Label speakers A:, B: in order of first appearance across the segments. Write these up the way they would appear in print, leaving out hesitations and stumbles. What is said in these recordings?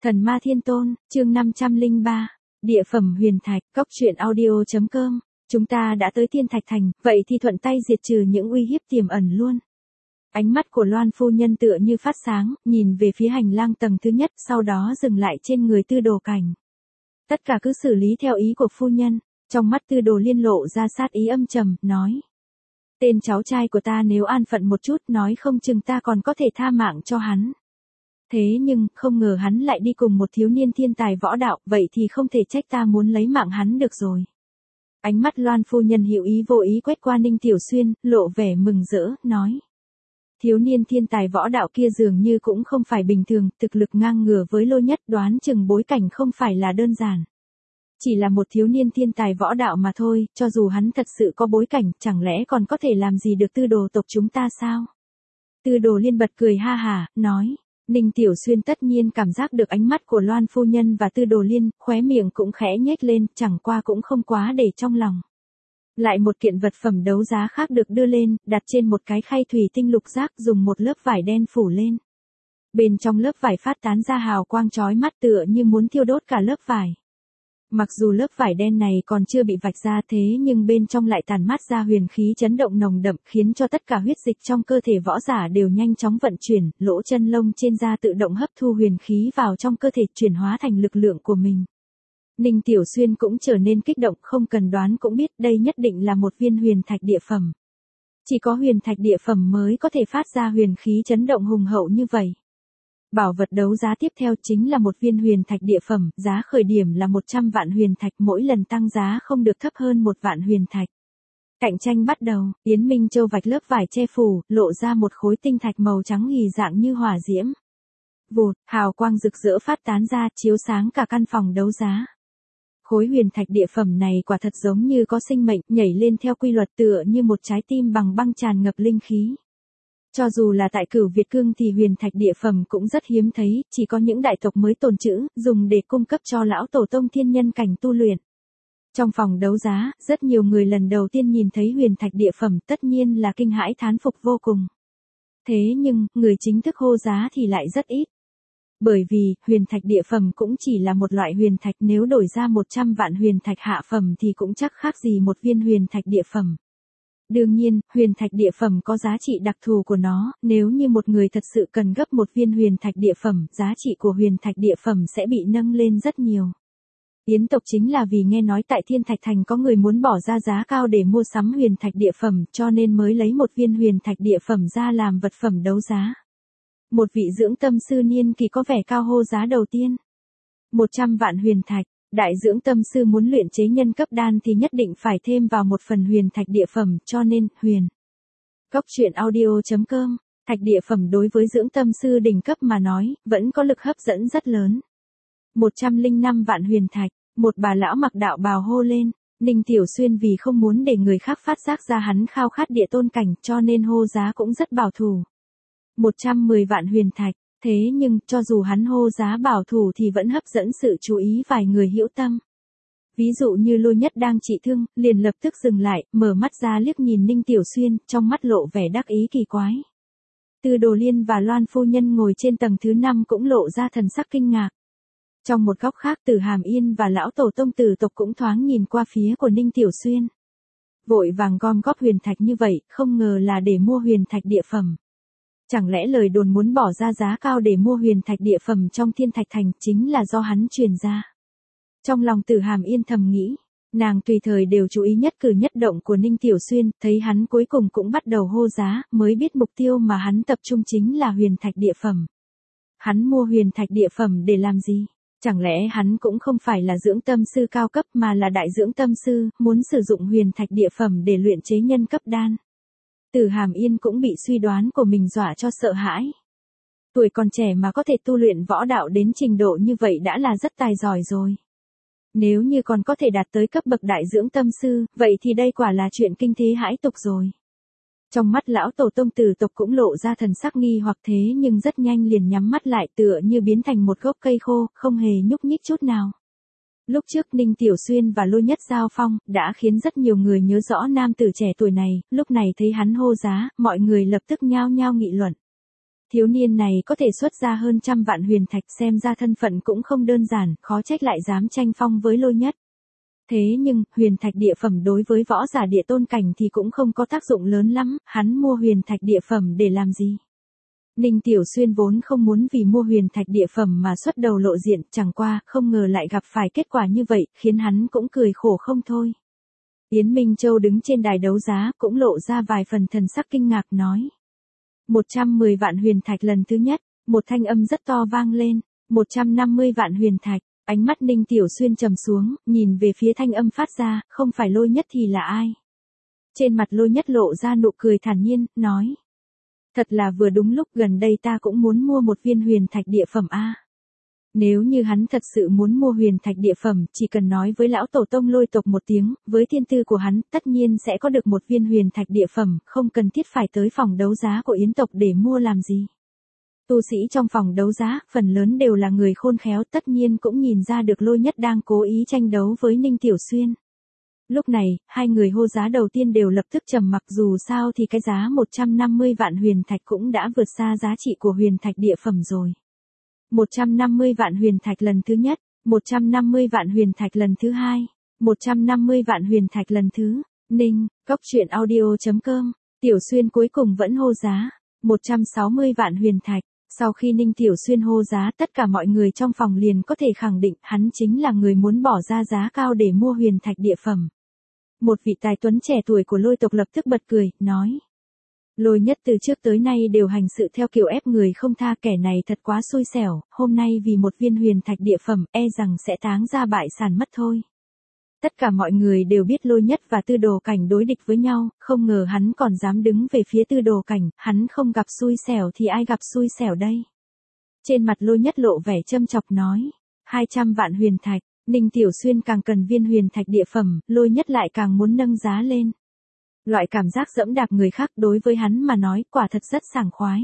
A: Thần Ma Thiên Tôn, chương 503, Địa phẩm huyền thạch, cốc truyện audio.com. Chúng ta đã tới Thiên Thạch Thành, vậy thì thuận tay diệt trừ những uy hiếp tiềm ẩn luôn. Ánh mắt của Loan phu nhân tựa như phát sáng, nhìn về phía hành lang tầng thứ nhất, sau đó dừng lại trên người Tư Đồ Cảnh. Tất cả cứ xử lý theo ý của phu nhân. Trong mắt Tư Đồ Liên lộ ra sát ý âm trầm, nói: tên cháu trai của ta nếu an phận một chút, nói không chừng ta còn có thể tha mạng cho hắn. Thế nhưng, không ngờ hắn lại đi cùng một thiếu niên thiên tài võ đạo, vậy thì không thể trách ta muốn lấy mạng hắn được rồi. Ánh mắt Loan phu nhân hữu ý vô ý quét qua Ninh Tiểu Xuyên, lộ vẻ mừng rỡ, nói: thiếu niên thiên tài võ đạo kia dường như cũng không phải bình thường, thực lực ngang ngửa với Lôi Nhất, đoán chừng bối cảnh không phải là đơn giản. Chỉ là một thiếu niên thiên tài võ đạo mà thôi, cho dù hắn thật sự có bối cảnh, chẳng lẽ còn có thể làm gì được Tư Đồ tộc chúng ta sao? Tư Đồ Liên bật cười ha hả, nói. Ninh Tiểu Xuyên tất nhiên cảm giác được ánh mắt của Loan phu nhân và Tư Đồ Liên, khóe miệng cũng khẽ nhếch lên, chẳng qua cũng không quá để trong lòng. Lại một kiện vật phẩm đấu giá khác được đưa lên, đặt trên một cái khay thủy tinh lục giác, dùng một lớp vải đen phủ lên. Bên trong lớp vải phát tán ra hào quang chói mắt tựa như muốn thiêu đốt cả lớp vải. Mặc dù lớp vải đen này còn chưa bị vạch ra, thế nhưng bên trong lại tản mát ra huyền khí chấn động nồng đậm, khiến cho tất cả huyết dịch trong cơ thể võ giả đều nhanh chóng vận chuyển, lỗ chân lông trên da tự động hấp thu huyền khí vào trong cơ thể, chuyển hóa thành lực lượng của mình. Ninh Tiểu Xuyên cũng trở nên kích động, không cần đoán cũng biết đây nhất định là một viên huyền thạch địa phẩm. Chỉ có huyền thạch địa phẩm mới có thể phát ra huyền khí chấn động hùng hậu như vậy. Bảo vật đấu giá tiếp theo chính là một viên huyền thạch địa phẩm, giá khởi điểm là 100 vạn huyền thạch, mỗi lần tăng giá không được thấp hơn 1 vạn huyền thạch. Cạnh tranh bắt đầu, Yến Minh Châu vạch lớp vải che phủ, lộ ra một khối tinh thạch màu trắng hì dạng như hỏa diễm. Vụt, hào quang rực rỡ phát tán ra, chiếu sáng cả căn phòng đấu giá. Khối huyền thạch địa phẩm này quả thật giống như có sinh mệnh, nhảy lên theo quy luật tựa như một trái tim bằng băng tràn ngập linh khí. Cho dù là tại Cửu Việt Cương thì huyền thạch địa phẩm cũng rất hiếm thấy, chỉ có những đại tộc mới tồn trữ, dùng để cung cấp cho lão tổ tông thiên nhân cảnh tu luyện. Trong phòng đấu giá, rất nhiều người lần đầu tiên nhìn thấy huyền thạch địa phẩm, tất nhiên là kinh hãi thán phục vô cùng. Thế nhưng, người chính thức hô giá thì lại rất ít. Bởi vì, huyền thạch địa phẩm cũng chỉ là một loại huyền thạch, nếu đổi ra 100 vạn huyền thạch hạ phẩm thì cũng chắc khác gì một viên huyền thạch địa phẩm. Đương nhiên, huyền thạch địa phẩm có giá trị đặc thù của nó, nếu như một người thật sự cần gấp một viên huyền thạch địa phẩm, giá trị của huyền thạch địa phẩm sẽ bị nâng lên rất nhiều. Yến tộc chính là vì nghe nói tại Thiên Thạch Thành có người muốn bỏ ra giá cao để mua sắm huyền thạch địa phẩm, cho nên mới lấy một viên huyền thạch địa phẩm ra làm vật phẩm đấu giá. Một vị dưỡng tâm sư niên kỳ có vẻ cao hô giá đầu tiên. 100 vạn huyền thạch. Đại dưỡng tâm sư muốn luyện chế nhân cấp đan thì nhất định phải thêm vào một phần huyền thạch địa phẩm, cho nên, huyền. Cốc truyện audio.com, thạch địa phẩm đối với dưỡng tâm sư đỉnh cấp mà nói, vẫn có lực hấp dẫn rất lớn. 105 vạn huyền thạch, một bà lão mặc đạo bào hô lên. Ninh Tiểu Xuyên vì không muốn để người khác phát giác ra hắn khao khát địa tôn cảnh, cho nên hô giá cũng rất bảo thủ. 110 vạn huyền thạch. Thế nhưng, cho dù hắn hô giá bảo thủ thì vẫn hấp dẫn sự chú ý vài người hữu tâm. Ví dụ như Lôi Nhất đang trị thương, liền lập tức dừng lại, mở mắt ra liếc nhìn Ninh Tiểu Xuyên, trong mắt lộ vẻ đắc ý kỳ quái. Tư Đồ Liên và Loan phu nhân ngồi trên tầng thứ 5 cũng lộ ra thần sắc kinh ngạc. Trong một góc khác, Tử Hàm Yên và lão tổ tông Tử tộc cũng thoáng nhìn qua phía của Ninh Tiểu Xuyên. Vội vàng gom góp huyền thạch như vậy, không ngờ là để mua huyền thạch địa phẩm. Chẳng lẽ lời đồn muốn bỏ ra giá cao để mua huyền thạch địa phẩm trong Thiên Thạch Thành chính là do hắn truyền ra? Trong lòng Tử Hàm Yên thầm nghĩ, nàng tùy thời đều chú ý nhất cử nhất động của Ninh Tiểu Xuyên, thấy hắn cuối cùng cũng bắt đầu hô giá, mới biết mục tiêu mà hắn tập trung chính là huyền thạch địa phẩm. Hắn mua huyền thạch địa phẩm để làm gì? Chẳng lẽ hắn cũng không phải là dưỡng tâm sư cao cấp mà là đại dưỡng tâm sư, muốn sử dụng huyền thạch địa phẩm để luyện chế nhân cấp đan? Tử Hàm Yên cũng bị suy đoán của mình dọa cho sợ hãi. Tuổi còn trẻ mà có thể tu luyện võ đạo đến trình độ như vậy đã là rất tài giỏi rồi. Nếu như còn có thể đạt tới cấp bậc đại dưỡng tâm sư, vậy thì đây quả là chuyện kinh thế hãi tục rồi. Trong mắt lão tổ tông Tử tộc cũng lộ ra thần sắc nghi hoặc, thế nhưng rất nhanh liền nhắm mắt lại tựa như biến thành một gốc cây khô, không hề nhúc nhích chút nào. Lúc trước Ninh Tiểu Xuyên và Lôi Nhất giao phong, đã khiến rất nhiều người nhớ rõ nam tử trẻ tuổi này, lúc này thấy hắn hô giá, mọi người lập tức nhao nhao nghị luận. Thiếu niên này có thể xuất ra hơn 100 vạn huyền thạch, xem ra thân phận cũng không đơn giản, khó trách lại dám tranh phong với Lôi Nhất. Thế nhưng, huyền thạch địa phẩm đối với võ giả địa tôn cảnh thì cũng không có tác dụng lớn lắm, hắn mua huyền thạch địa phẩm để làm gì? Ninh Tiểu Xuyên vốn không muốn vì mua huyền thạch địa phẩm mà xuất đầu lộ diện, chẳng qua, không ngờ lại gặp phải kết quả như vậy, khiến hắn cũng cười khổ không thôi. Yến Minh Châu đứng trên đài đấu giá, cũng lộ ra vài phần thần sắc kinh ngạc nói. 110 vạn huyền thạch lần thứ nhất, một thanh âm rất to vang lên, 150 vạn huyền thạch, ánh mắt Ninh Tiểu Xuyên trầm xuống, nhìn về phía thanh âm phát ra, không phải Lôi Nhất thì là ai? Trên mặt Lôi Nhất lộ ra nụ cười thản nhiên, nói. Thật là vừa đúng lúc, gần đây ta cũng muốn mua một viên huyền thạch địa phẩm a. Nếu như hắn thật sự muốn mua huyền thạch địa phẩm, chỉ cần nói với lão tổ tông Lôi tộc một tiếng, với thiên tư của hắn, tất nhiên sẽ có được một viên huyền thạch địa phẩm, không cần thiết phải tới phòng đấu giá của Yến tộc để mua làm gì. Tu sĩ trong phòng đấu giá, phần lớn đều là người khôn khéo, tất nhiên cũng nhìn ra được Lôi Nhất đang cố ý tranh đấu với Ninh Tiểu Xuyên. Lúc này, hai người hô giá đầu tiên đều lập tức trầm mặc, dù sao thì cái giá 150 vạn huyền thạch cũng đã vượt xa giá trị của huyền thạch địa phẩm rồi. 150 vạn huyền thạch lần thứ nhất, 150 vạn huyền thạch lần thứ hai, 150 vạn huyền thạch lần thứ, Ninh, Cốc.audio.com, Tiểu Xuyên cuối cùng vẫn hô giá, 160 vạn huyền thạch. Sau khi Ninh Tiểu Xuyên hô giá, tất cả mọi người trong phòng liền có thể khẳng định hắn chính là người muốn bỏ ra giá cao để mua huyền thạch địa phẩm. Một vị tài tuấn trẻ tuổi của Lôi tộc lập tức bật cười, nói. Lôi Nhất từ trước tới nay đều hành sự theo kiểu ép người không tha, kẻ này thật quá xui xẻo, hôm nay vì một viên huyền thạch địa phẩm e rằng sẽ táng ra bại sản mất thôi. Tất cả mọi người đều biết Lôi Nhất và Tư Đồ Cảnh đối địch với nhau, không ngờ hắn còn dám đứng về phía Tư Đồ Cảnh, hắn không gặp xui xẻo thì ai gặp xui xẻo đây? Trên mặt Lôi Nhất lộ vẻ châm chọc nói, 200 vạn huyền thạch, Ninh Tiểu Xuyên càng cần viên huyền thạch địa phẩm, Lôi Nhất lại càng muốn nâng giá lên. Loại cảm giác dẫm đạp người khác đối với hắn mà nói quả thật rất sảng khoái.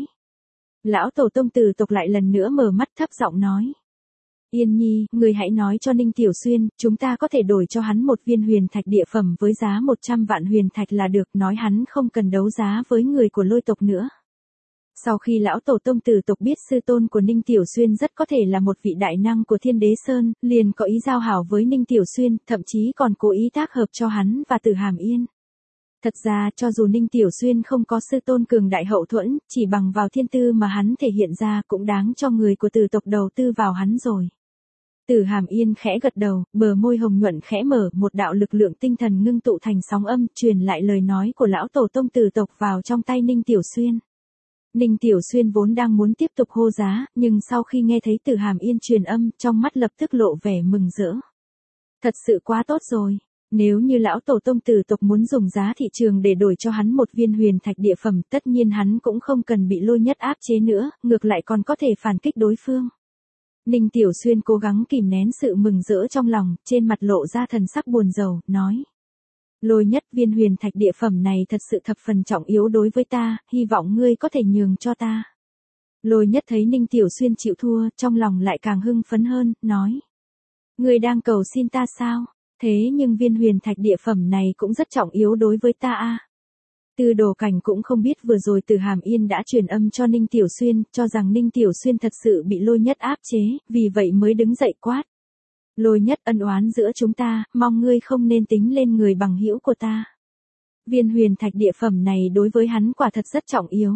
A: Lão tổ tông Từ tộc lại lần nữa mở mắt thấp giọng nói. Yên Nhi, người hãy nói cho Ninh Tiểu Xuyên, chúng ta có thể đổi cho hắn một viên huyền thạch địa phẩm với giá 100 vạn huyền thạch là được, nói hắn không cần đấu giá với người của Lôi tộc nữa. Sau khi lão tổ tông Từ tộc biết sư tôn của Ninh Tiểu Xuyên rất có thể là một vị đại năng của Thiên Đế Sơn, liền có ý giao hảo với Ninh Tiểu Xuyên, thậm chí còn cố ý tác hợp cho hắn và Từ Hàm Yên. Thật ra, cho dù Ninh Tiểu Xuyên không có sư tôn cường đại hậu thuẫn, chỉ bằng vào thiên tư mà hắn thể hiện ra cũng đáng cho người của Từ tộc đầu tư vào hắn rồi. Từ Hàm Yên khẽ gật đầu, bờ môi hồng nhuận khẽ mở, một đạo lực lượng tinh thần ngưng tụ thành sóng âm, truyền lại lời nói của lão tổ tông Từ tộc vào trong tay Ninh Tiểu Xuyên. Ninh Tiểu Xuyên vốn đang muốn tiếp tục hô giá, nhưng sau khi nghe thấy Từ Hàm Yên truyền âm, trong mắt lập tức lộ vẻ mừng rỡ. Thật sự quá tốt rồi. Nếu như lão tổ tông Từ tộc muốn dùng giá thị trường để đổi cho hắn một viên huyền thạch địa phẩm, tất nhiên hắn cũng không cần bị Lôi Nhất áp chế nữa, ngược lại còn có thể phản kích đối phương. Ninh Tiểu Xuyên cố gắng kìm nén sự mừng rỡ trong lòng, trên mặt lộ ra thần sắc buồn rầu, nói. Lôi Nhất, viên huyền thạch địa phẩm này thật sự thập phần trọng yếu đối với ta, hy vọng ngươi có thể nhường cho ta. Lôi Nhất thấy Ninh Tiểu Xuyên chịu thua, trong lòng lại càng hưng phấn hơn, nói. Ngươi đang cầu xin ta sao? Thế nhưng viên huyền thạch địa phẩm này cũng rất trọng yếu đối với ta a. Tư Đồ Cảnh cũng không biết vừa rồi Từ Hàm Yên đã truyền âm cho Ninh Tiểu Xuyên, cho rằng Ninh Tiểu Xuyên thật sự bị Lôi Nhất áp chế, vì vậy mới đứng dậy quát. Lôi Nhất, ân oán giữa chúng ta, mong ngươi không nên tính lên người bằng hữu của ta. Viên huyền thạch địa phẩm này đối với hắn quả thật rất trọng yếu.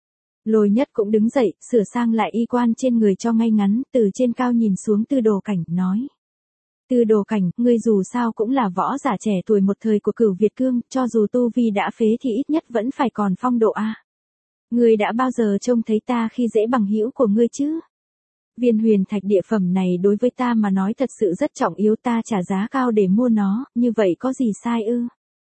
A: Lôi Nhất cũng đứng dậy, sửa sang lại y quan trên người cho ngay ngắn, từ trên cao nhìn xuống Tư Đồ Cảnh, nói. Tư Đồ Cảnh, ngươi dù sao cũng là võ giả trẻ tuổi một thời của Cửu Việt Cương, cho dù tu vi đã phế thì ít nhất vẫn phải còn phong độ a. Ngươi đã bao giờ trông thấy ta khi dễ bằng hữu của ngươi chứ? Viên huyền thạch địa phẩm này đối với ta mà nói thật sự rất trọng yếu, ta trả giá cao để mua nó, như vậy có gì sai ư?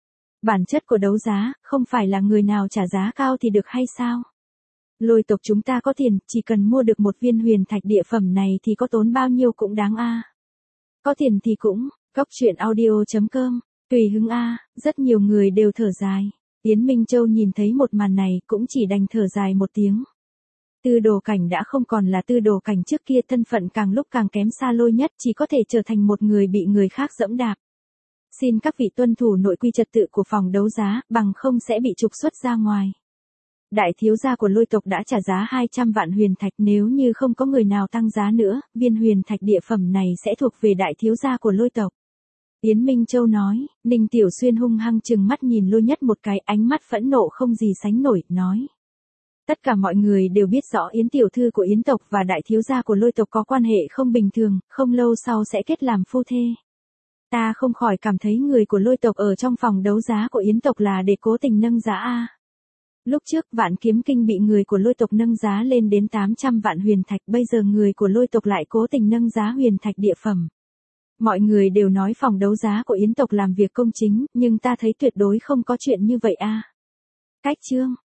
A: Bản chất của đấu giá, không phải là người nào trả giá cao thì được hay sao? Lôi tộc chúng ta có tiền, chỉ cần mua được một viên huyền thạch địa phẩm này thì có tốn bao nhiêu cũng đáng a. Có tiền thì cũng, Cốc.audio.com, tùy hứng a, rất nhiều người đều thở dài. Yến Minh Châu nhìn thấy một màn này cũng chỉ đành thở dài một tiếng. Tư Đồ Cảnh đã không còn là Tư Đồ Cảnh trước kia, thân phận càng lúc càng kém xa Lôi Nhất, chỉ có thể trở thành một người bị người khác dẫm đạp. Xin các vị tuân thủ nội quy trật tự của phòng đấu giá, bằng không sẽ bị trục xuất ra ngoài. Đại thiếu gia của Lôi tộc đã trả giá 200 vạn huyền thạch, nếu như không có người nào tăng giá nữa, viên huyền thạch địa phẩm này sẽ thuộc về đại thiếu gia của Lôi tộc. Yến Minh Châu nói. Ninh Tiểu Xuyên hung hăng trừng mắt nhìn Lôi Nhất một cái, ánh mắt phẫn nộ không gì sánh nổi, nói. Tất cả mọi người đều biết rõ Yến tiểu thư của Yến tộc và đại thiếu gia của Lôi tộc có quan hệ không bình thường, không lâu sau sẽ kết làm phu thê. Ta không khỏi cảm thấy người của Lôi tộc ở trong phòng đấu giá của Yến tộc là để cố tình nâng giá a. Lúc trước Vạn Kiếm Kinh bị người của Lôi tộc nâng giá lên đến 800 vạn huyền thạch, bây giờ người của Lôi tộc lại cố tình nâng giá huyền thạch địa phẩm. Mọi người đều nói phòng đấu giá của Yến tộc làm việc công chính, nhưng ta thấy tuyệt đối không có chuyện như vậy a. Cách chương